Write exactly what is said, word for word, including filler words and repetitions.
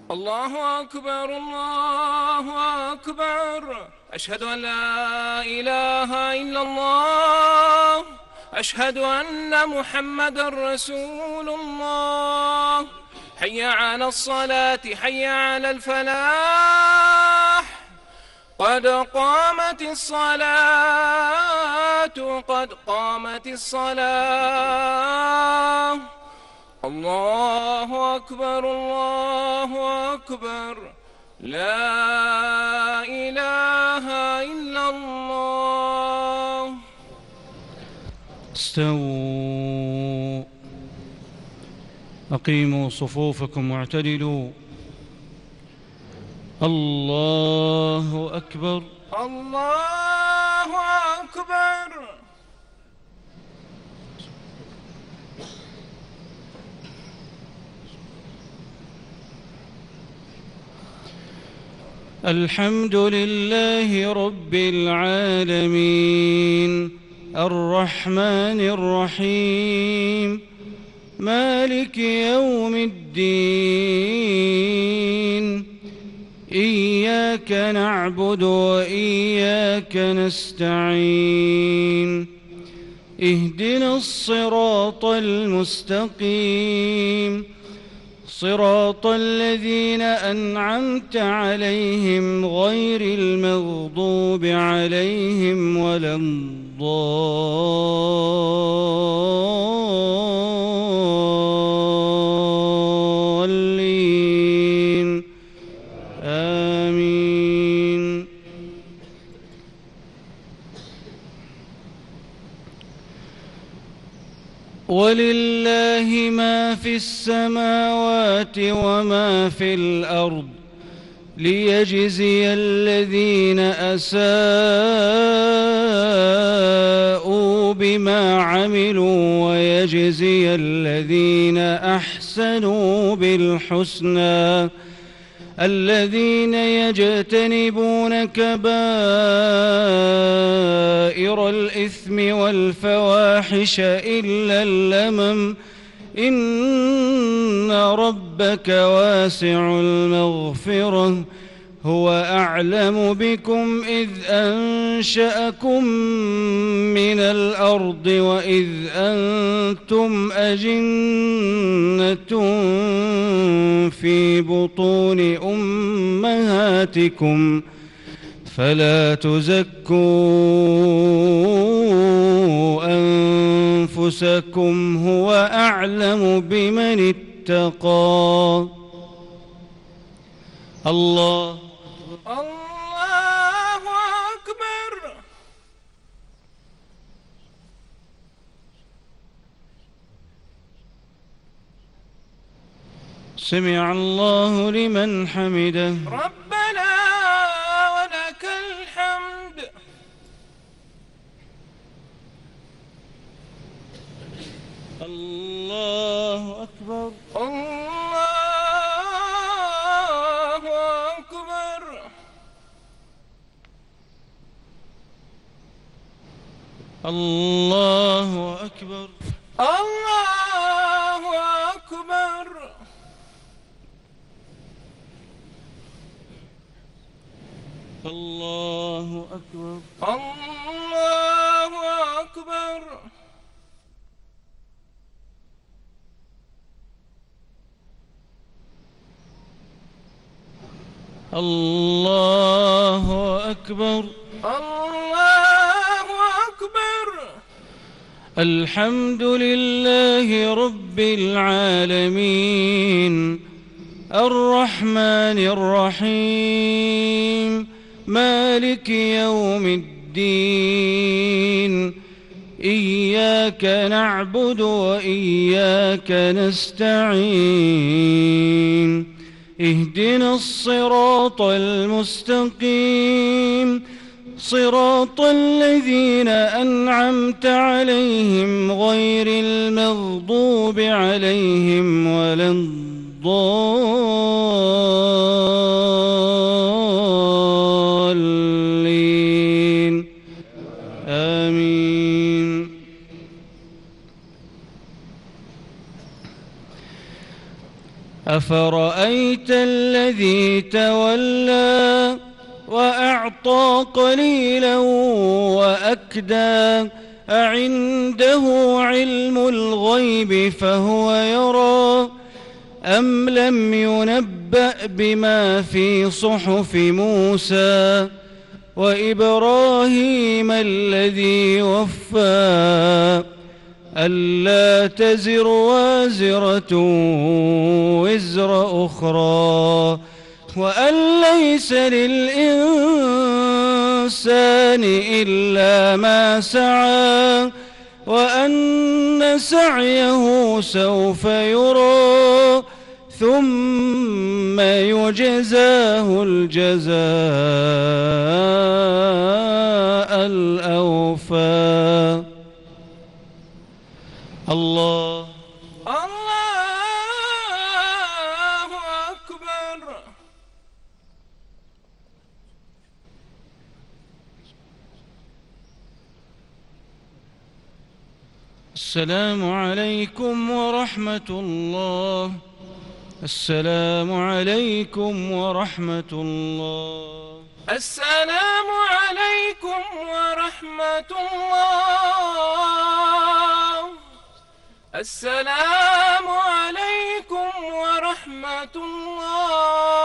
الله أكبر الله أكبر. أشهد أن لا إله إلا الله. أشهد أن محمدًا رسول الله. حي على الصلاة حي على الفلاح. قد قامت الصلاة قد قامت الصلاة. الله أكبر الله أكبر. لا إله إلا الله. استووا، أقيموا صفوفكم واعتدلوا. الله أكبر الله أكبر. الحمد لله رب العالمين الرحمن الرحيم مالك يوم الدين. إياك نعبد وإياك نستعين. اهدنا الصراط المستقيم صراط الذين أنعمت عليهم غير المغضوب عليهم ولا الضالين. آمين. ولله ما في السماوات وما في الأرض ليجزي الذين أساءوا بما عملوا ويجزي الذين أحسنوا بالحسنى. الذين يجتنبون كبائر الإثم والفواحش إلا اللمم إن ربك واسع المغفرة. هو أعلم بكم إذ أنشأكم من الأرض وإذ أنتم أجنة في بطون أمهاتكم فلا تزكوا أنفسكم هو أعلم بمن اتقى. الله الله أكبر. سمع الله لمن حمده. ربنا ولك الحمد. الله أكبر. الله أكبر. الله أكبر. الله أكبر. الله أكبر. الله أكبر. الله أكبر. الله أكبر. الحمد لله رب العالمين الرحمن الرحيم مالك يوم الدين. إياك نعبد وإياك نستعين. اهدنا الصراط المستقيم صراط الذين أنعمت عليهم غير المغضوب عليهم ولا الضالين. آمين. أفرأيت الذي تولى وأعطى قليلا وأكدى أعنده علم الغيب فهو يرى أم لم ينبأ بما في صحف موسى وإبراهيم الذي وفى ألا تزر وازرة وزر أخرى وأن ليس للإنسان إلا ما سعى وأن سعيه سوف يرى ثم يجزاه الجزاء الأوفى. الله الله أكبر. السلام عليكم ورحمة الله. السلام عليكم ورحمة الله. السلام عليكم ورحمة الله. السلام عليكم ورحمة الله.